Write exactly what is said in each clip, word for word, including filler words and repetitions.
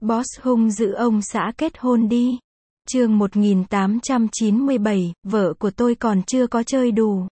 Boss hung dữ ông xã kết hôn đi. Chương một nghìn tám trăm chín mươi bảy, vợ của tôi còn chưa có chơi đủ.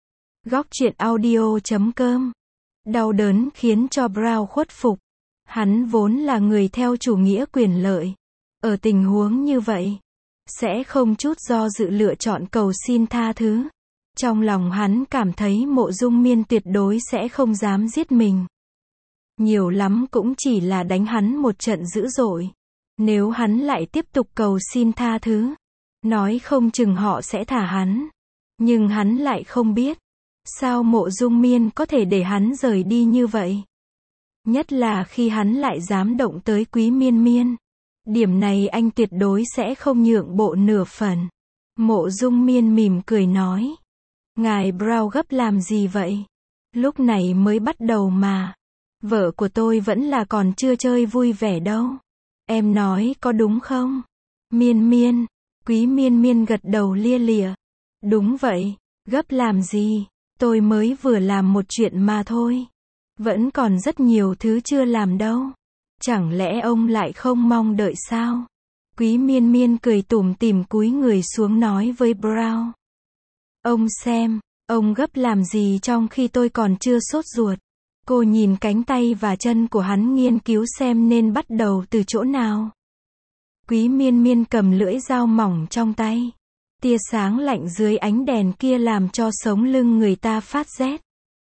Góc truyện audio chấm com. Đau đớn khiến cho Brown khuất phục. Hắn vốn là người theo chủ nghĩa quyền lợi. Ở tình huống như vậy, sẽ không chút do dự lựa chọn cầu xin tha thứ. Trong lòng hắn cảm thấy Mộ Dung Miên tuyệt đối sẽ không dám giết mình. Nhiều lắm cũng chỉ là đánh hắn một trận dữ dội. Nếu hắn lại tiếp tục cầu xin tha thứ, nói không chừng họ sẽ thả hắn. Nhưng hắn lại không biết, sao Mộ Dung Miên có thể để hắn rời đi như vậy. Nhất là khi hắn lại dám động tới Quý Miên Miên. Điểm này anh tuyệt đối sẽ không nhượng bộ nửa phần. Mộ Dung Miên mỉm cười nói. Ngài Brown gấp làm gì vậy? Lúc này mới bắt đầu mà. Vợ của tôi vẫn là còn chưa chơi vui vẻ đâu. Em nói có đúng không? Miên Miên. Quý Miên Miên gật đầu lia lịa. Đúng vậy, gấp làm gì? Tôi mới vừa làm một chuyện mà thôi. Vẫn còn rất nhiều thứ chưa làm đâu. Chẳng lẽ ông lại không mong đợi sao? Quý Miên Miên cười tủm tỉm cúi người xuống nói với Brown. Ông xem, ông gấp làm gì trong khi tôi còn chưa sốt ruột. Cô nhìn cánh tay và chân của hắn nghiên cứu xem nên bắt đầu từ chỗ nào. Quý Miên Miên cầm lưỡi dao mỏng trong tay. Tia sáng lạnh dưới ánh đèn kia làm cho sống lưng người ta phát rét.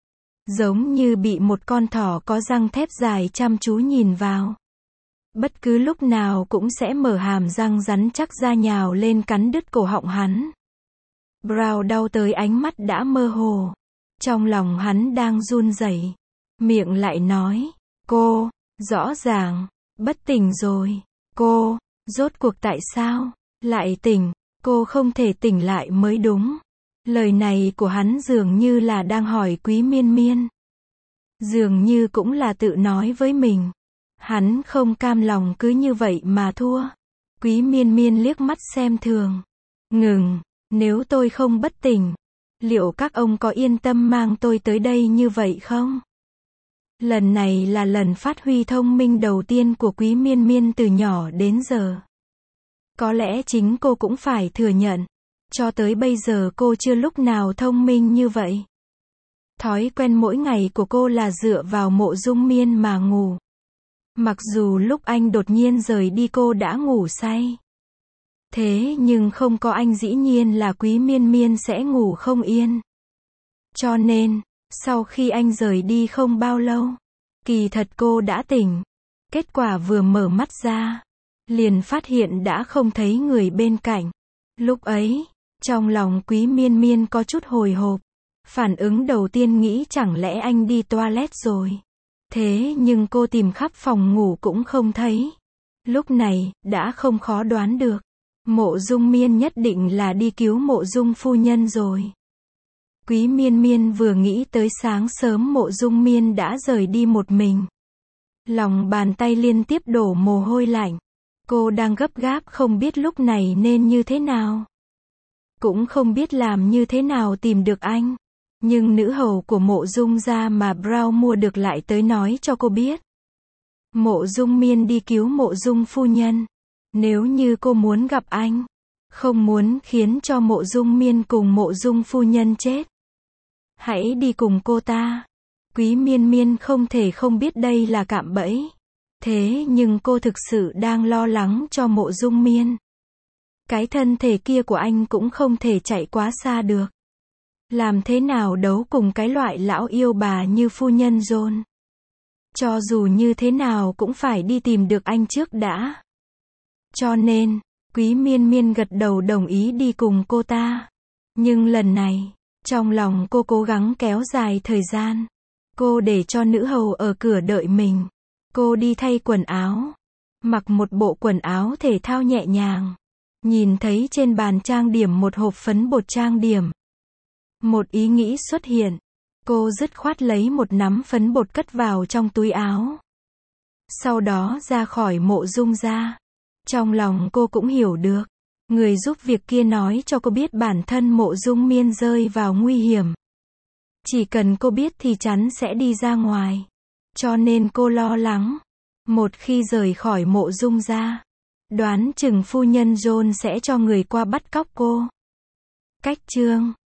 Giống như bị một con thỏ có răng thép dài chăm chú nhìn vào. Bất cứ lúc nào cũng sẽ mở hàm răng rắn chắc ra nhào lên cắn đứt cổ họng hắn. Brown đau tới ánh mắt đã mơ hồ. Trong lòng hắn đang run rẩy. Miệng lại nói, cô, rõ ràng, bất tỉnh rồi. Cô, rốt cuộc tại sao, lại tỉnh, cô không thể tỉnh lại mới đúng. Lời này của hắn dường như là đang hỏi Quý Miên Miên. Dường như cũng là tự nói với mình. Hắn không cam lòng cứ như vậy mà thua. Quý Miên Miên liếc mắt xem thường. Ngừng, nếu tôi không bất tỉnh, liệu các ông có yên tâm mang tôi tới đây như vậy không? Lần này là lần phát huy thông minh đầu tiên của Quý Miên Miên từ nhỏ đến giờ. Có lẽ chính cô cũng phải thừa nhận. Cho tới bây giờ cô chưa lúc nào thông minh như vậy. Thói quen mỗi ngày của cô là dựa vào Mộ Dung Miên mà ngủ. Mặc dù lúc anh đột nhiên rời đi cô đã ngủ say. Thế nhưng không có anh dĩ nhiên là Quý Miên Miên sẽ ngủ không yên. Cho nên, sau khi anh rời đi không bao lâu, kỳ thật cô đã tỉnh. Kết quả vừa mở mắt ra, liền phát hiện đã không thấy người bên cạnh. Lúc ấy, trong lòng Quý Miên Miên có chút hồi hộp. Phản ứng đầu tiên nghĩ chẳng lẽ anh đi toilet rồi. Thế nhưng cô tìm khắp phòng ngủ cũng không thấy. Lúc này, đã không khó đoán được. Mộ Dung Miên nhất định là đi cứu Mộ Dung phu nhân rồi. Quý Miên Miên vừa nghĩ tới sáng sớm Mộ Dung Miên đã rời đi một mình. Lòng bàn tay liên tiếp đổ mồ hôi lạnh. Cô đang gấp gáp không biết lúc này nên như thế nào. Cũng không biết làm như thế nào tìm được anh. Nhưng nữ hầu của Mộ Dung gia mà Brown mua được lại tới nói cho cô biết. Mộ Dung Miên đi cứu Mộ Dung phu nhân. Nếu như cô muốn gặp anh, không muốn khiến cho Mộ Dung Miên cùng Mộ Dung phu nhân chết, hãy đi cùng cô ta. Quý Miên Miên không thể không biết đây là cạm bẫy. Thế nhưng cô thực sự đang lo lắng cho Mộ Dung Miên. Cái thân thể kia của anh cũng không thể chạy quá xa được. Làm thế nào đấu cùng cái loại lão yêu bà như phu nhân John. Cho dù như thế nào cũng phải đi tìm được anh trước đã. Cho nên, Quý Miên Miên gật đầu đồng ý đi cùng cô ta. Nhưng lần này, trong lòng cô cố gắng kéo dài thời gian. Cô để cho nữ hầu ở cửa đợi mình. Cô đi thay quần áo. Mặc một bộ quần áo thể thao nhẹ nhàng. Nhìn thấy trên bàn trang điểm một hộp phấn bột trang điểm. Một ý nghĩ xuất hiện. Cô dứt khoát lấy một nắm phấn bột cất vào trong túi áo. Sau đó ra khỏi Mộ Dung gia. Trong lòng cô cũng hiểu được. Người giúp việc kia nói cho cô biết bản thân Mộ Dung Miên rơi vào nguy hiểm. Chỉ cần cô biết thì chắn sẽ đi ra ngoài. Cho nên cô lo lắng. Một khi rời khỏi mộ Dung gia, đoán chừng phu nhân John sẽ cho người qua bắt cóc cô. Cách chương